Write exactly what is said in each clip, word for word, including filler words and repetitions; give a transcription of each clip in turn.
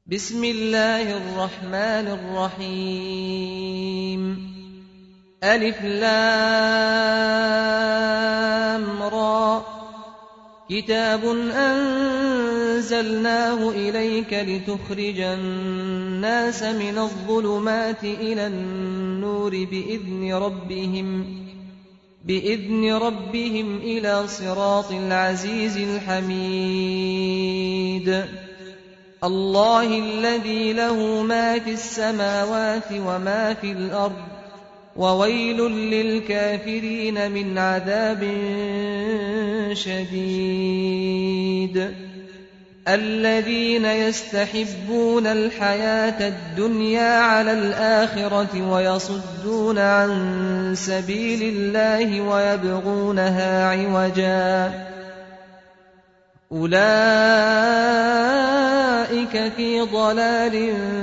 بسم الله الرحمن الرحيم ألف لام را كتاب أنزلناه إليك لتخرج الناس من الظلمات إلى النور بإذن ربهم بإذن ربهم إلى صراط العزيز الحميد الله الذي له ما في السماوات وما في الأرض وويل للكافرين من عذاب شديد الذين يستحبون الحياة الدنيا على الآخرة ويصدون عن سبيل الله ويبغونها عوجا أولئك في ضلال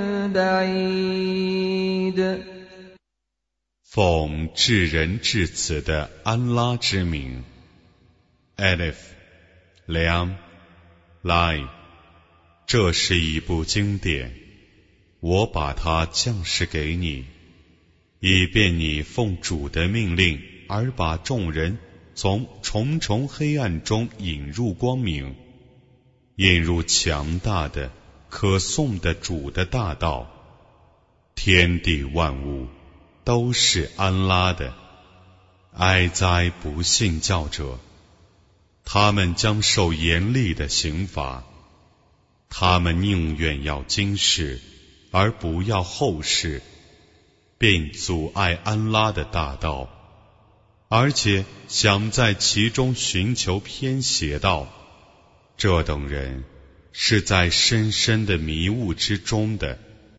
بعيد 奉至仁至慈的安拉之名 Alif Lam Lai 这是一部经典，我把它降示给你，以便你奉主的命令而把众人从重重黑暗中引入光明，引入强大的可颂的主的大道。天地万物都是安拉的，哀哉不信教者，他们将受严厉的刑罚，他们宁愿要今世而不要后世，并阻碍安拉的大道，而且想在其中寻求偏邪道，这等人是在深深的迷雾之中的。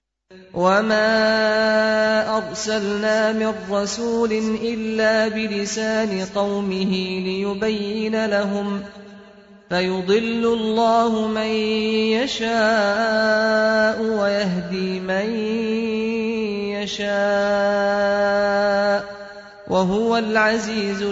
وما أرسلنا من رسول إلا بلسان قومه ليبين لهم فيضل الله من يشاء ويهدي من يشاء وهو العزيز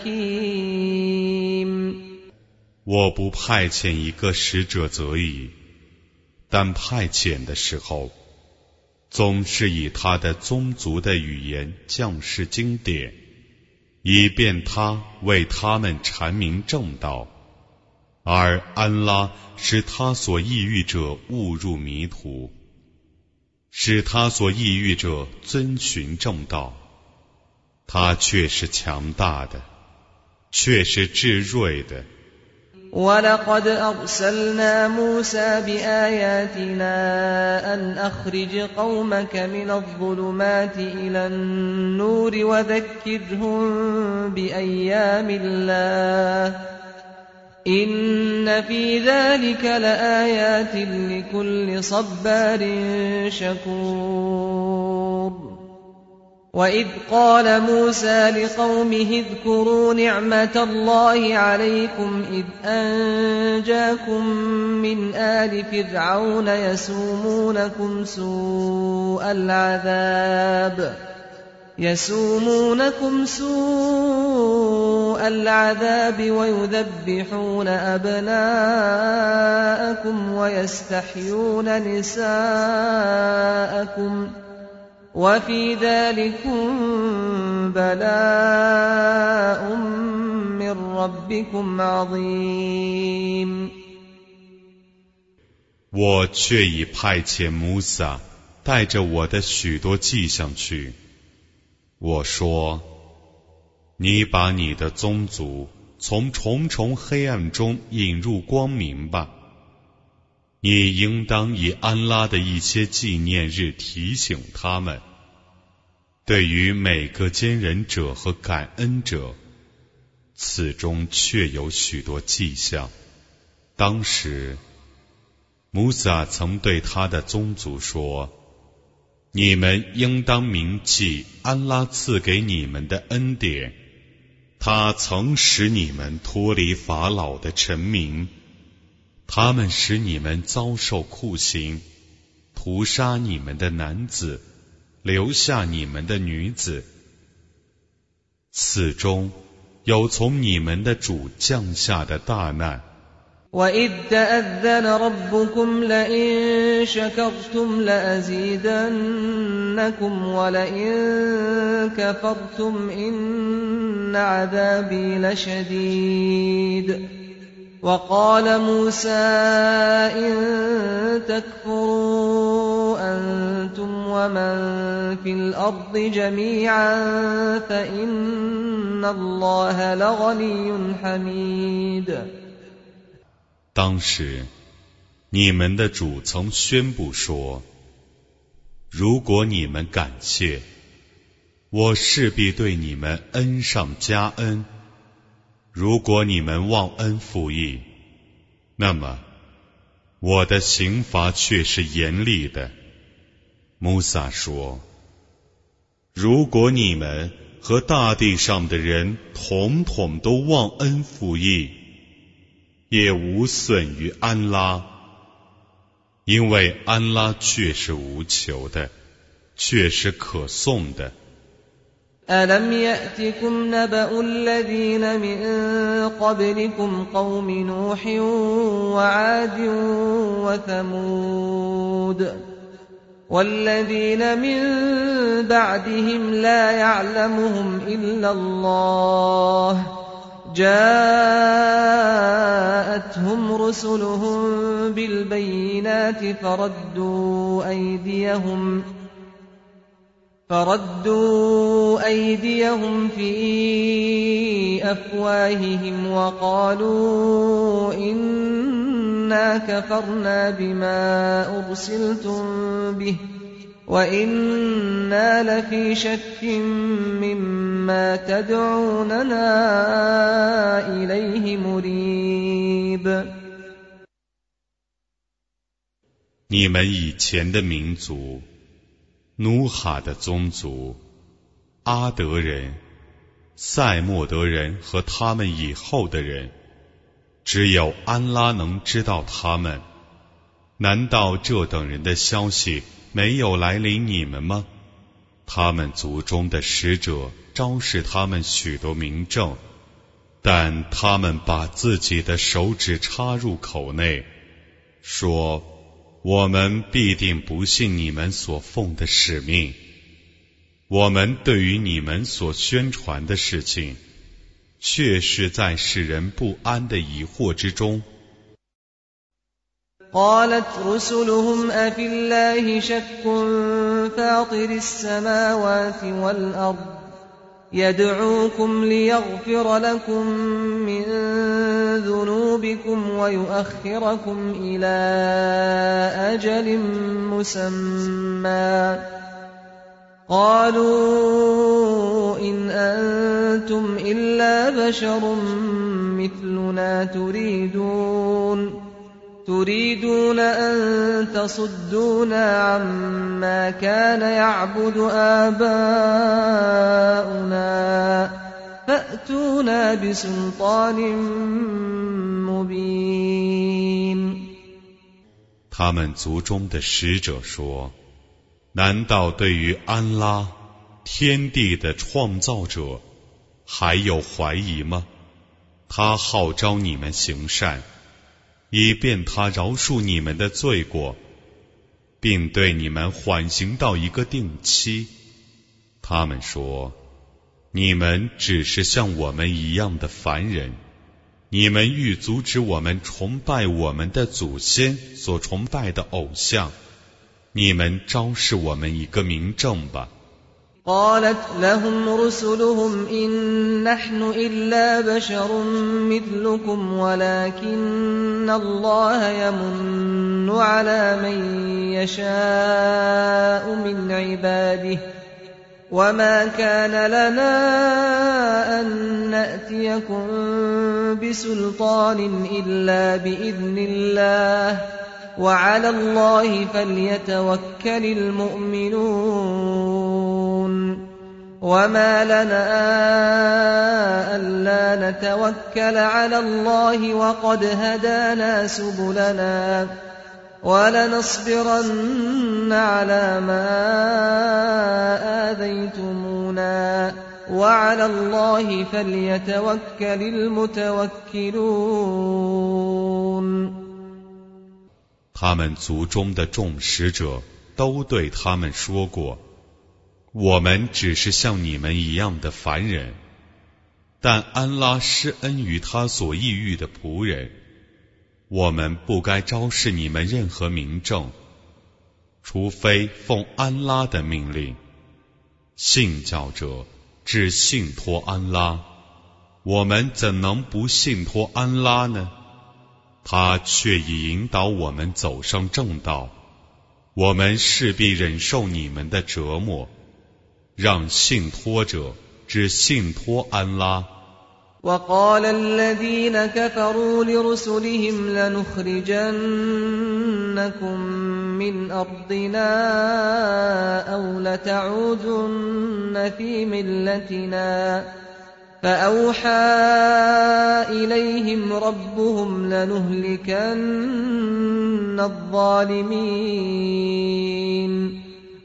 الحكيم 我不派遣一个使者则已，但派遣的时候总是以他的宗族的语言降示经典，以便他为他们阐明正道，而安拉使他所抑郁者误入迷途，使他所抑郁者遵循正道，他却是强大的，却是至睿的。 وَلَقَدْ أَرْسَلْنَا مُوسَى بِآيَاتِنَا أَنْ أَخْرِجْ قَوْمَكَ مِنَ الظُّلُمَاتِ إِلَى النُّورِ وَذَكِّرْهُم بِأَيَّامِ اللَّهِ إِنَّ فِي ذَلِكَ لَآيَاتٍ لِكُلِّ صَبَّارٍ شَكُورٍ وَإِذْ قَالَ مُوسَى لِقَوْمِهِ اذْكُرُوا نِعْمَةَ اللَّهِ عَلَيْكُمْ إِذْ أَنْجَاكُمْ مِنْ آلِ فِرْعَوْنَ يَسُومُونَكُمْ سُوءَ الْعَذَابِ يَسُومُونَكُمْ سُوءَ الْعَذَابِ وَيُذَبِّحُونَ أَبْنَاءَكُمْ وَيَسْتَحْيُونَ نِسَاءَكُمْ وفي ذلكم بلاء من ربكم عظيم 我却已派遣摩萨带着我的许多迹象去。我说，你把你的宗族从重重黑暗中引入光明吧。你应当以安拉的一些纪念日提醒他们，对于每个坚忍者和感恩者，此中确有许多迹象。当时摩萨曾对他的宗族说，你们应当铭记安拉赐给你们的恩典，他曾使你们脱离法老的臣民，他们使你们遭受酷刑，屠杀你们的男子，留下你们的女子。此中有从你们的主降下的大难， وَإِذْ تَأَذَّنَ رَبُّكُمْ لَئِن شَكَرْتُمْ لَأَزِيدَنَّكُمْ وَلَئِن كَفَرْتُمْ إِنَّ عَذَابِي لَشَدِيدٌ وَقَالَ مُوسَىٰ إِن تَكْفُرُوا أَنتُمْ وَمَن فِي الْأَرْضِ جَمِيعًا فَإِنَّ اللَّهَ لَغَنِيٌّ حَمِيدٌ。 当时，你们的主曾宣布说：“如果你们感谢，我势必对你们恩上加恩；如果你们忘恩负义，那么我的刑罚却是严厉的。”穆萨说：“如果你们和大地上的人统统都忘恩负义，也无损于安拉，因为安拉却是无求的，却是可颂的。” أَلَمْ يَأْتِكُمْ نَبَأُ الَّذِينَ مِن قَبْلِكُمْ قَوْمِ نُوحٍ وَعَادٍ وَثَمُودَ وَالَّذِينَ مِن بَعْدِهِمْ لَا يَعْلَمُهُمْ إِلَّا اللَّهُ جاءتهم رسلهم بالبينات فردوا أيديهم فردوا أيديهم في أفواههم وقالوا إنا كفرنا بما أرسلتم به وَإِنَّا لَفِي شَكٍّ مِّمَّا تَدْعُونَنَا إِلَيْهِ مُرِيبٍ。 你们以前的民族，努哈的宗族，阿德人、塞莫德人和他们以后的人，只有安拉能知道他们。难道这等人的消息没有来临你们吗？他们族中的使者昭示他们许多明证，但他们把自己的手指插入口内，说：“我们必定不信你们所奉的使命。我们对于你们所宣传的事情，却是在使人不安的疑惑之中。” قالت رسلهم أفي الله شك فاطر السماوات والأرض يدعوكم ليغفر لكم من ذنوبكم ويؤخركم إلى أجل مسمى قالوا إن أنتم إلا بشر مثلنا تريدون تريدون أن تصدونا عما كان يعبد آباؤنا فأتونا بسلطان مبين。 他们族中的使者说：“难道对于安拉，天地的创造者，还有怀疑吗？他号召你们行善，以便他饶恕你们的罪过，并对你们缓刑到一个定期。”他们说：“你们只是像我们一样的凡人，你们欲阻止我们崇拜我们的祖先所崇拜的偶像，你们昭示我们一个明证吧。” قالت لهم رسلهم إن نحن إلا بشر مثلكم ولكن الله يمن على من يشاء من عباده وما كان لنا أن نأتيكم بسلطان إلا بإذن الله وعلى الله فليتوكل المؤمنون وما لنا ألا نتوكل على الله وقد هدانا سبلنا ولنصبرن على ما آذيتمونا وعلى الله فليتوكل المتوكلون。 他们族中的众使者都对他们说过，我们只是像你们一样的凡人，但安拉施恩于他所抑郁的仆人，我们不该昭示你们任何明证，除非奉安拉的命令。信教者只信托安拉，我们怎能不信托安拉呢？他却已引导我们走上正道，我们势必忍受你们的折磨，让信托者只信托安拉。 وقال الذين كفروا لرسلهم لنخرجنكم من أرضنا أو لتعودن في ملتنا فأوحى إليهم ربهم لنهلكن الظالمين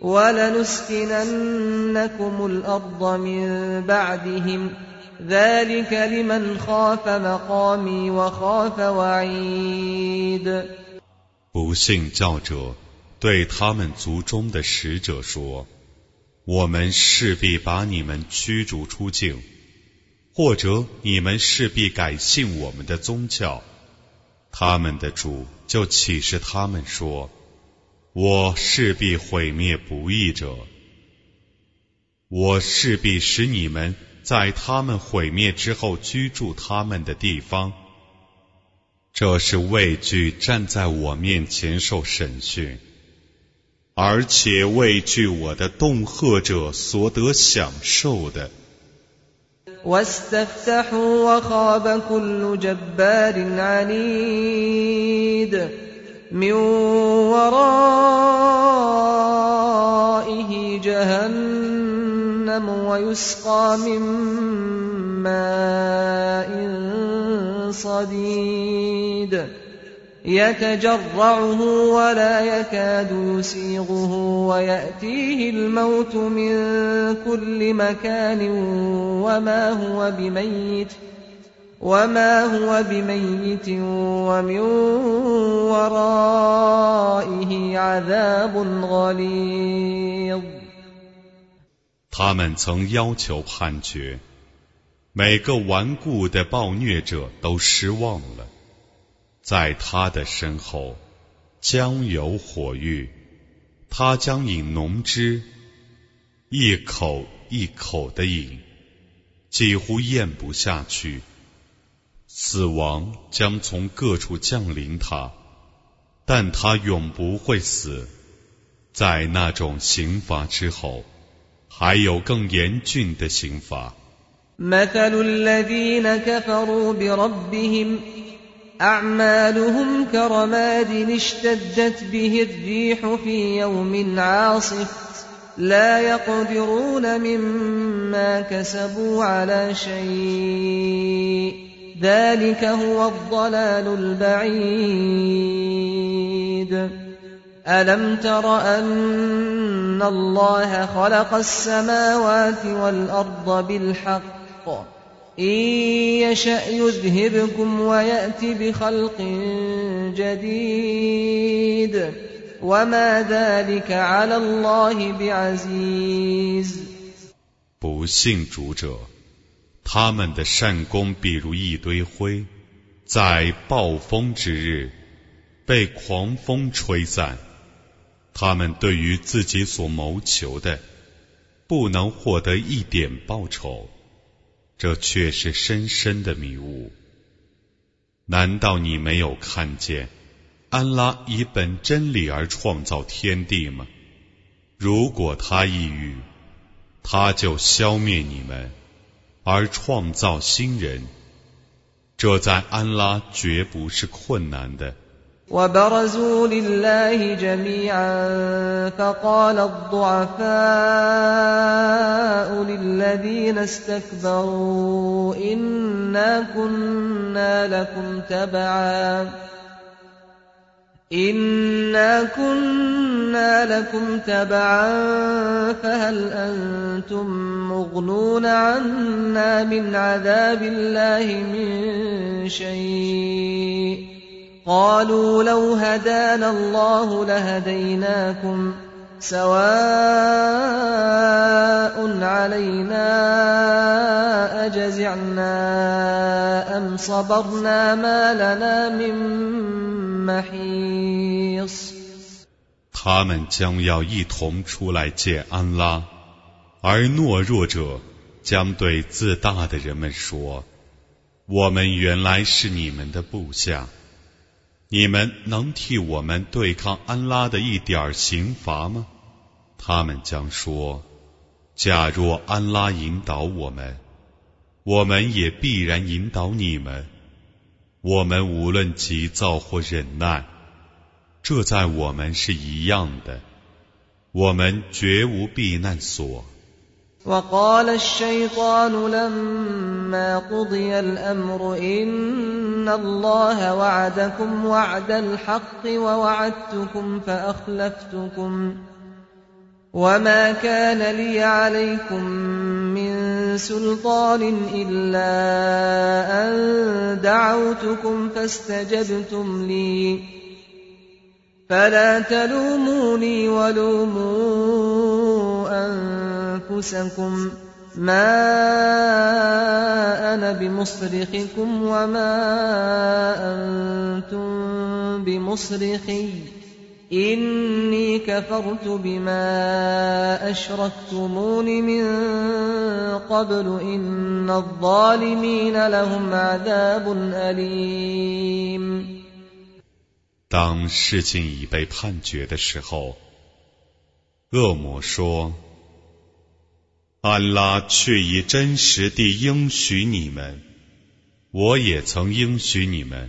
ولنسكننكم الأرض من بعدهم ذلك لمن خاف مقامي وخاف وعيد。 不信教者对他们族中的使者说，我们势必把你们驱逐出境，或者你们势必改信我们的宗教。他们的主就启示他们说，我势必毁灭不义者，我势必使你们在他们毁灭之后居住他们的地方，这是畏惧站在我面前受审讯，而且畏惧我的恫吓者所得享受的。 واستفتحوا وخاب كل جبار عنيد من ورائه جهنم ويسقى من ماء صديد يتجرعه ولا يكاد يسيغه ويأتيه الموت من كل مكان وما هو بميت وما هو بميت ومن ورائه عذاب غليظ。 他们曾要求判决，每个顽固的暴虐者都失望了。在他的身后将有火狱，他将饮浓汁，一口一口地饮，几乎咽不下去。死亡将从各处降临他，但他永不会死。在那种刑罚之后，还有更严峻的刑罚。 مثل الذين كفروا بربهم أعمالهم كرماد اشتدت به الريح في يوم عاصف لا يقدرون مما كسبوا على شيء ذلك هو الضلال البعيد ألم تر أن الله خلق السماوات والأرض بالحق إن يشأ يذهبكم ويأت بخلق جديد وما ذلك على الله بعزيز。 不信主者，他们的善功比如一堆灰，在暴风之日被狂风吹散。他们对于自己所谋求的，不能获得一点报酬，这却是深深的迷雾。难道你没有看见，安拉以本真理而创造天地吗？如果他抑郁，他就消灭你们，而创造新人，这在安拉绝不是困难的。 وبرزوا لله جميعا فقال الضعفاء للذين استكبروا إنا كنا لكم تبعا إنا كنا كنا لكم تبعا فهل أنتم مغنون عنا من عذاب الله من شيء قالوا لو هدانا الله لهديناكم سواء علينا أجزعنا أم صبرنا ما لنا من محيص。 他们将要一同出来见安拉，而懦弱者将对自大的人们说：我们原来是你们的部下，你们能替我们对抗安拉的一点刑罚吗？他们将说：假若安拉引导我们，我们也必然引导你们。我们无论急躁或忍耐，这在我们是一样的，我们绝无避难所。 وقال الشيطان لما قضي الأمر إن الله وعدكم وعد الحق ووعدتكم فأخلفتكم وما كان لي عليكم من سلطان إلا أن دعوتكم فاستجبتم لي فلا تلوموني ولوموا أنفسكم ما أنا بمصرخكم وما أنتم بمصرخي إني كفرت بما أشركتمون من قبل إن الظالمين لهم عذاب أليم。 当事情已被判决的时候，恶魔说：安拉却已真实地应许你们，我也曾应许你们，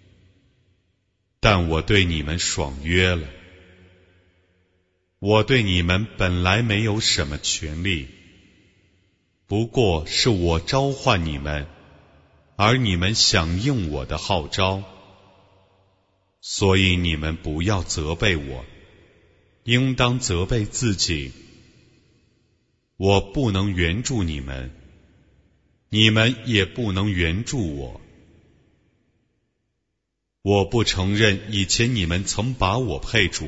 但我对你们爽约了。我对你们本来没有什么权利，不过是我召唤你们，而你们响应我的号召，所以你们不要责备我，应当责备自己。我不能援助你们，你们也不能援助我。我不承认以前你们曾把我配主，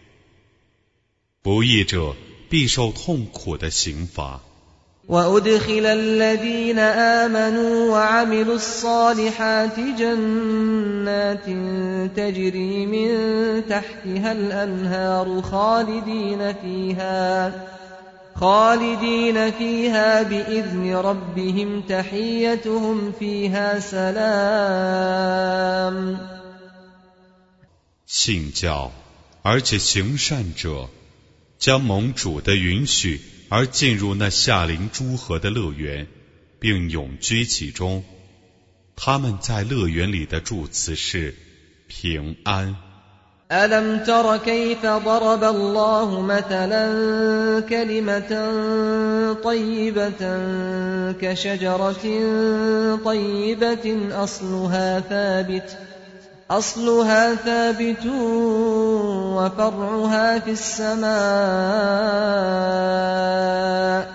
不义者必受痛苦的刑罚。 وأدخل الذين آمنوا وعملوا الصالحات جنات تجري من تحتها الأنهار خالدين فيها خالدين فيها بإذن ربهم تحيتهم فيها سلام。 信教而且行善者，将盟主的允许而进入那下临诸河的乐园，并永居其中。他们在乐园里的祝词是平安。 ألم تر كيف ضرب الله مثلا كلمة طيبة كشجرة طيبة أصلها ثابت أصلها ثابت وفرعها في السماء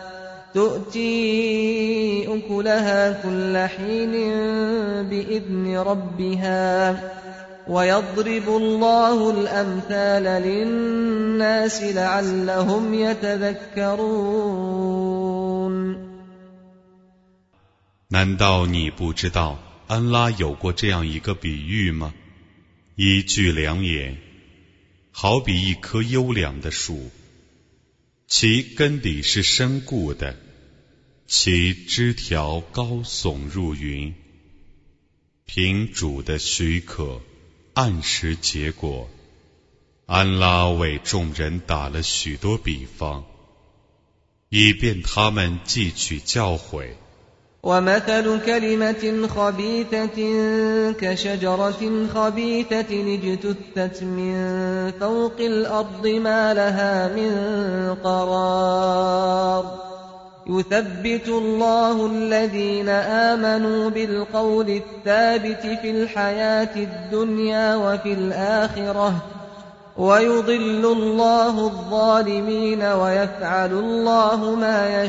تؤتي أكلها كل حين بإذن ربها ويضرب الله الأمثال للناس لعلهم يتذكرون。 难道你不知道安拉有过这样一个比喻吗？一句良言，好比一棵优良的树，其根底是深固的，其枝条高耸入云，凭主的许可按时结果。安拉为众人打了许多比方，以便他们记取教诲。 ومثل كلمة خبيثة كشجرة خبيثة اجتثت من فوق الأرض ما لها من قرار يثبت الله الذين آمنوا بالقول الثابت في الحياة الدنيا وفي الآخرة ويضل الله الظالمين ويفعل الله ما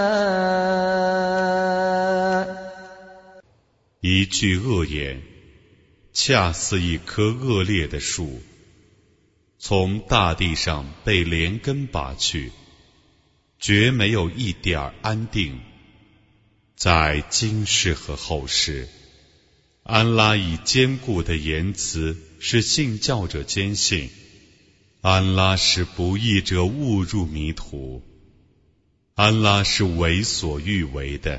يشاء。 一句恶言，恰似一棵恶劣的树，从大地上被连根拔去，绝没有一点安定。在今世和后世，安拉以坚固的言辞使信教者坚信，安拉使不义者误入迷途，安拉是为所欲为的。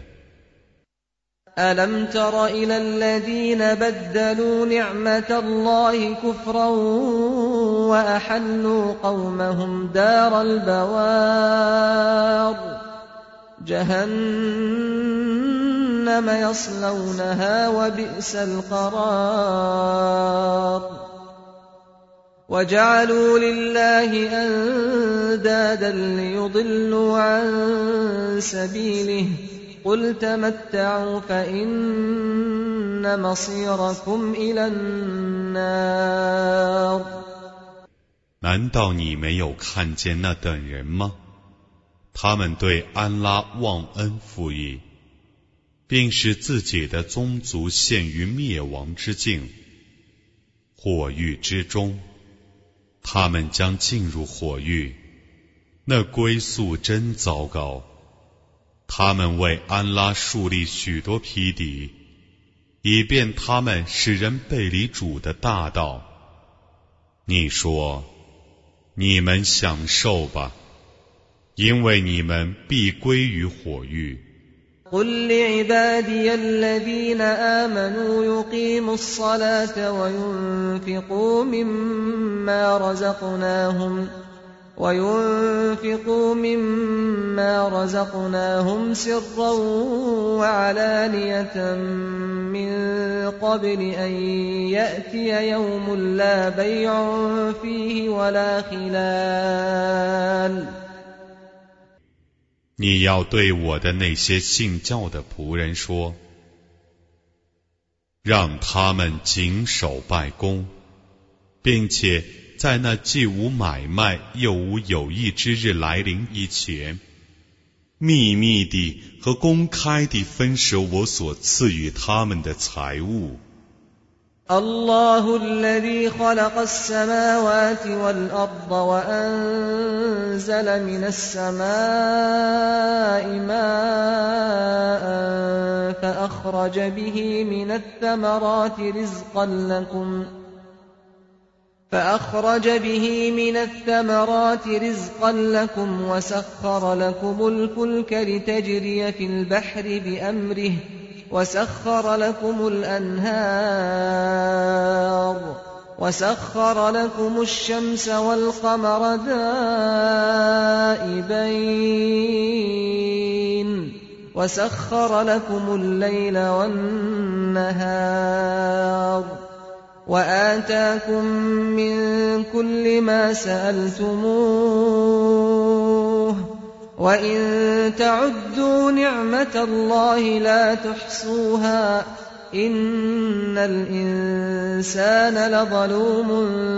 ألم تر إلى الذين بدلوا نعمة الله كفرا وأحلوا قومهم دار البوار جهنم يصلونها وبئس القرار وجعلوا لله أندادا ليضلوا عن سبيله قل تمتعوا فإن مصيركم إلى النار。 难道你没有看见那等人吗？他们对安拉忘恩负义，并使自己的宗族陷于灭亡之境，火狱之中，他们将进入火狱，那归宿真糟糕。他们为安拉树立许多匹敌，以便他们使人背离主的大道。你说，你们享受吧，因为你们必归于火狱。 قل لعبادي الذين آمنوا يقيموا الصلاة وينفقوا مما رزقناهم وينفقوا مما رزقناهم سرا وعلانية من قبل أن يأتي يوم لا بيع فيه ولا خلال。 你要对我的那些信教的仆人说，让他们谨守拜功，并且在那既无买卖又无有益之日来临以前，秘密地和公开地分舍我所赐予他们的财物。 الله الذي خلق السماوات والأرض وأنزل من السماء ماء فأخرج به من الثمرات رزقا لكم فأخرج به من الثمرات رزقا لكم وسخر لكم الفلك لتجري في البحر بأمره وسخر لكم الأنهار وسخر لكم الشمس والقمر دائبين وسخر لكم الليل والنهار وآتاكم من كل ما سألتموه وإن تعدوا نعمة الله لا تحصوها إن الإنسان لظلوم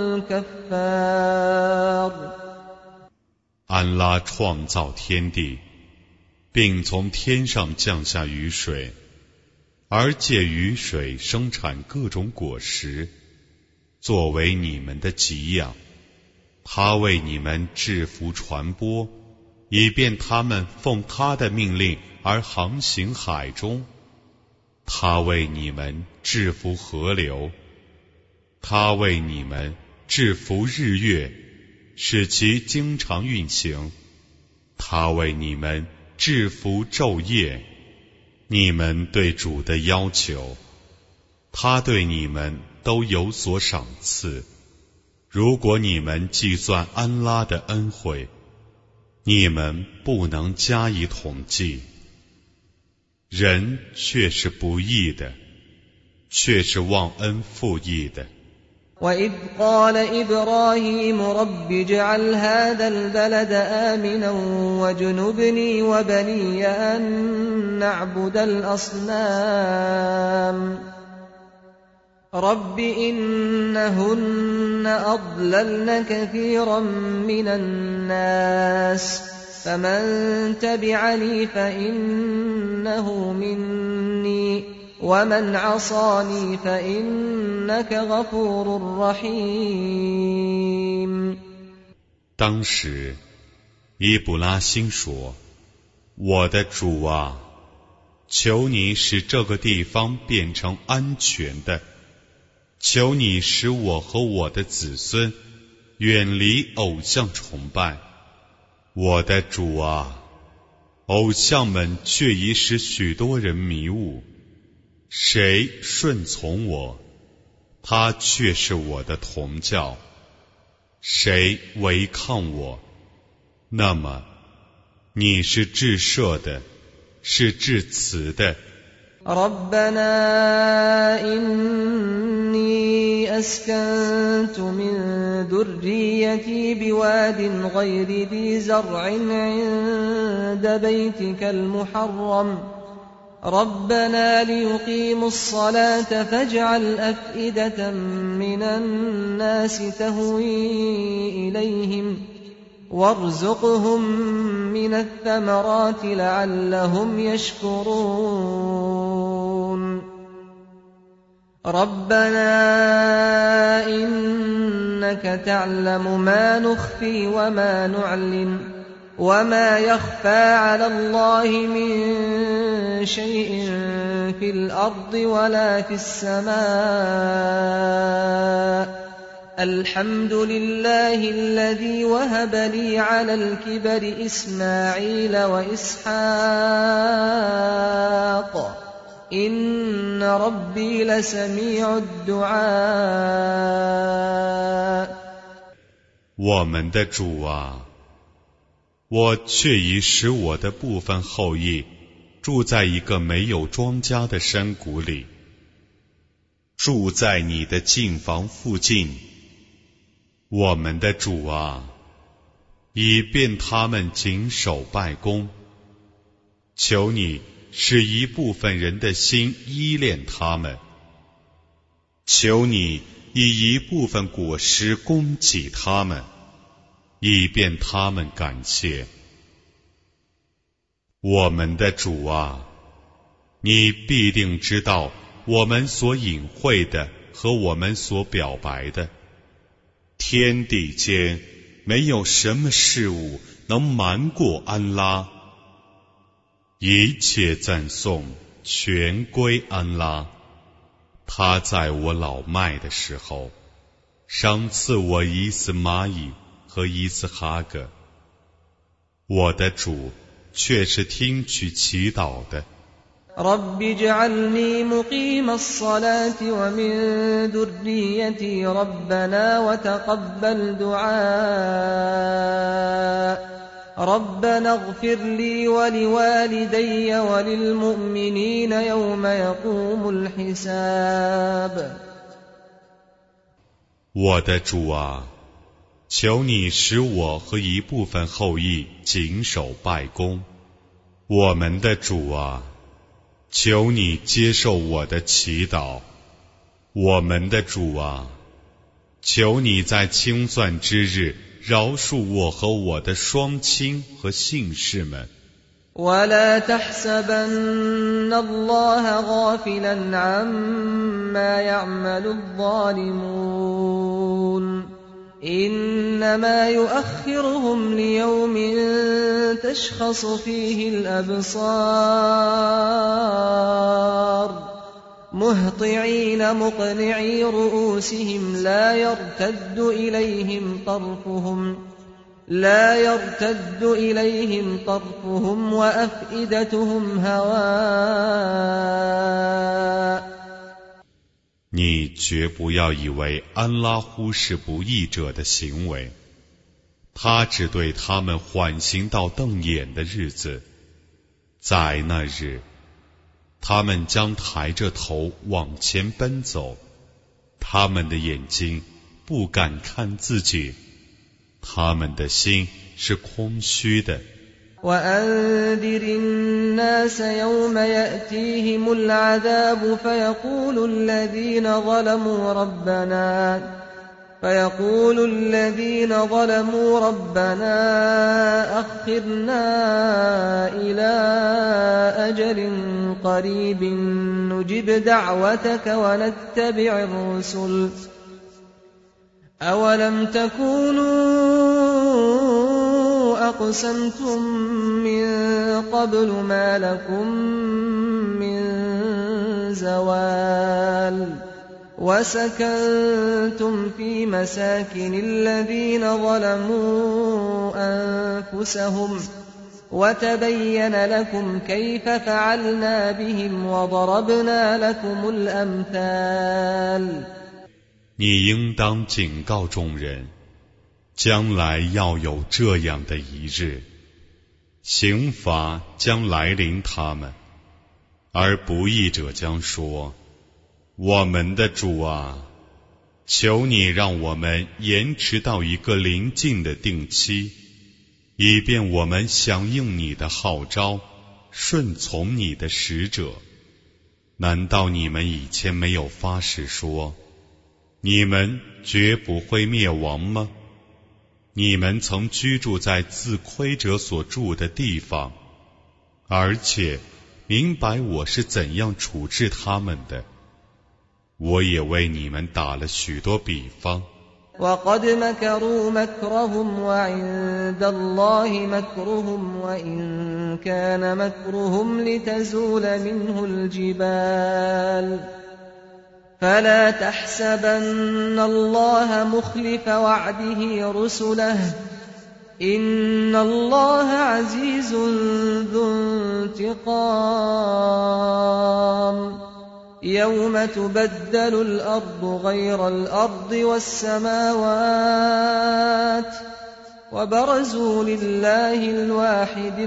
كفار。 安拉创造天地，并从天上降下雨水，而借雨水生产各种果实，作为你们的给养。他为你们制服传播，以便他们奉他的命令而航行海中。他为你们制服河流，他为你们制服日月，使其经常运行。他为你们制服昼夜。你们对主的要求，他对你们都有所赏赐。如果你们计算安拉的恩惠，你们不能加以统计。人却是不义的，却是忘恩负义的。 وَإِذْ قَالَ إِبْرَاهِيمُ رَبِّ اجْعَلْ هَذَا الْبَلَدَ آمِنًا وَاجْنُبْنِي وَبَنِيَّ أَن نَّعْبُدَ الْأَصْنَامَ رب إنهن أضللن كثيرا من الناس فمن تبعني فإنه مني ومن عصاني فإنك غفور رحيم。 当时，伊布拉欣说：“我的主啊，求你使这个地方变成安全的。求你使我和我的子孙远离偶像崇拜。我的主啊，偶像们却已使许多人迷雾。谁顺从我，他却是我的同教；谁违抗我，那么你是至赦的，是至慈的。 ربنا إني أسكنت من ذريتي بواد غير ذي زرع عند بيتك المحرم ربنا ليقيموا الصلاة فاجعل أفئدة من الناس تهوي إليهم وارزقهم من الثمرات لعلهم يشكرون ربنا إنك تعلم ما نخفي وما نعلن وما يخفى على الله من شيء في الأرض ولا في السماء الحمد لله الذي وهب لي على الكبر إسماعيل وإسحاق إن ربي لسميع الدعاء。 我们的主啊，我却已使我的部分后裔住在一个没有庄稼的山谷里，住在你的境房附近。我们的主啊，以便他们谨守拜功，求你使一部分人的心依恋他们，求你以一部分果实供给他们，以便他们感谢。我们的主啊，你必定知道我们所隐晦的和我们所表白的。天地间没有什么事物能瞒过安拉，一切赞颂全归安拉。他在我老迈的时候赏赐我伊斯玛仪和伊斯哈格，我的主却是听取祈祷的。 رب اجعلني مقيم الصلاة ومن ذريتي ربنا وتقبل دعاء ربنا اغفر لي ولوالدي وللمؤمنين يوم يقوم الحساب。 我的主啊，求你使我和一部分后裔谨守拜功。我们的主啊，求你接受我的祈祷。我们的主啊，求你在清算之日饶恕我和我的双亲和信士们。 ولا تحسبن الله غافلا عما يعمل الظالمون إنما يؤخرهم ليوم تشخص فيه الأبصار مهطعين مقنعي رؤوسهم لا يرتد إليهم طرفهم لا يرتد إليهم طرفهم وأفئدتهم هواء。 你绝不要以为安拉忽视不义者的行为，他只对他们缓刑到瞪眼的日子，在那日，他们将抬着头往前奔走，他们的眼睛不敢看自己，他们的心是空虚的。 وأنذر الناس يوم يأتيهم العذاب فيقول الذين ظلموا ربنا فيقول الذين ظلموا ربنا أخرنا إلى أجل قريب نجب دعوتك ونتبع الرسل أولم تكونوا أقسمتم من قبل ما لكم من زوال وسكنتم في مساكن الذين ظلموا أنفسهم وتبين لكم كيف فعلنا بهم وضربنا لكم الأمثال 你应当警告众人，将来要有这样的一日，刑罚将来临他们，而不义者将说：我们的主啊，求你让我们延迟到一个临近的定期，以便我们响应你的号召，顺从你的使者。难道你们以前没有发誓说，你们绝不会灭亡吗？你们曾居住在自亏者所住的地方，而且明白我是怎样处置他们的。我也为你们打了许多比方。 وقد مكروا مكرهم وعند الله مكرهم وإن كان مكرهم لتزول منه الجبال فلا تحسبن الله مخلف وعده رسله إن الله عزيز ذو انتقام يوم تبدل الأرض غير الأرض والسماوات وبرزوا لله الواحد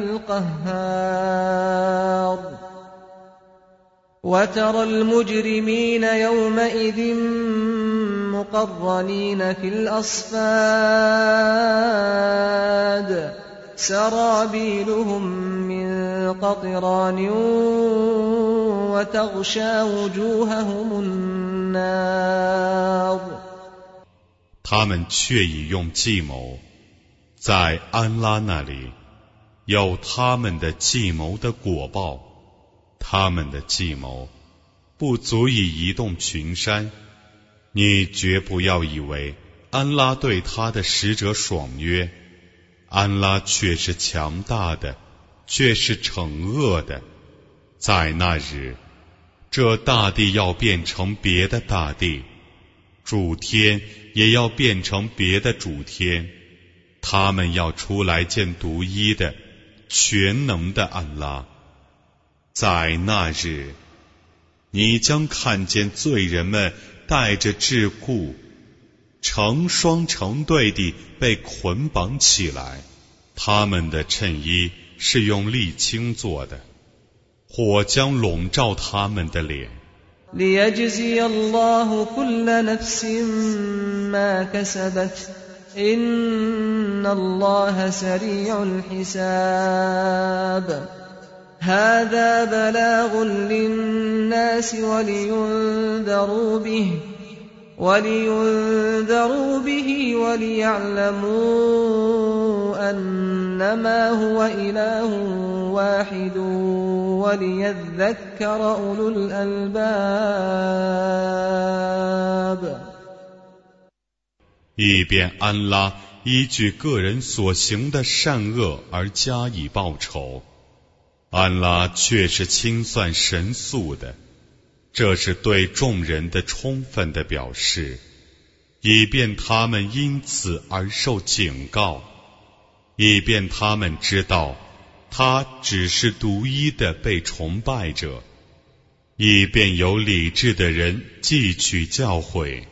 القهار وترى المجرمين يومئذ مقرنين في الأصفاد سرابيلهم من قطران وتغشى وجوههم النار 他们却已用计谋，在安拉那里有他们的计谋的果报，他们的计谋不足以移动群山。你绝不要以为安拉对他的使者爽约，安拉却是强大的，却是惩恶的。在那日，这大地要变成别的大地，主天也要变成别的主天，他们要出来见独一的全能的安拉。在那日，你将看见罪人们带着桎梏，成双成对地被捆绑起来，他们的衬衣是用沥青做的，火将笼罩他们的脸。 ليجزي الله كل نفس ما كسبت إن الله سريع الحساب هذا بلاغ للناس ولينذروا به ولينذروا به وليعلموا أنما هو إله واحد وليذكر أولو الألباب 以便安拉依据个人所行的善恶而加以报酬。安拉却是清算神速的，这是对众人的充分的表示，以便他们因此而受警告，以便他们知道他只是独一的被崇拜者，以便有理智的人汲取教诲。